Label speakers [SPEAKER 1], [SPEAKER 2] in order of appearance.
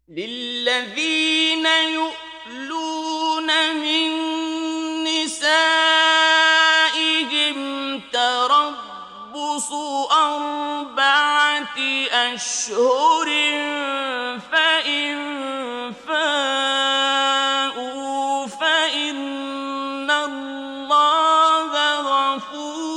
[SPEAKER 1] للذين يؤلون من نسائهم تربص 4 أشهر فإن فاءوا فإن الله غفور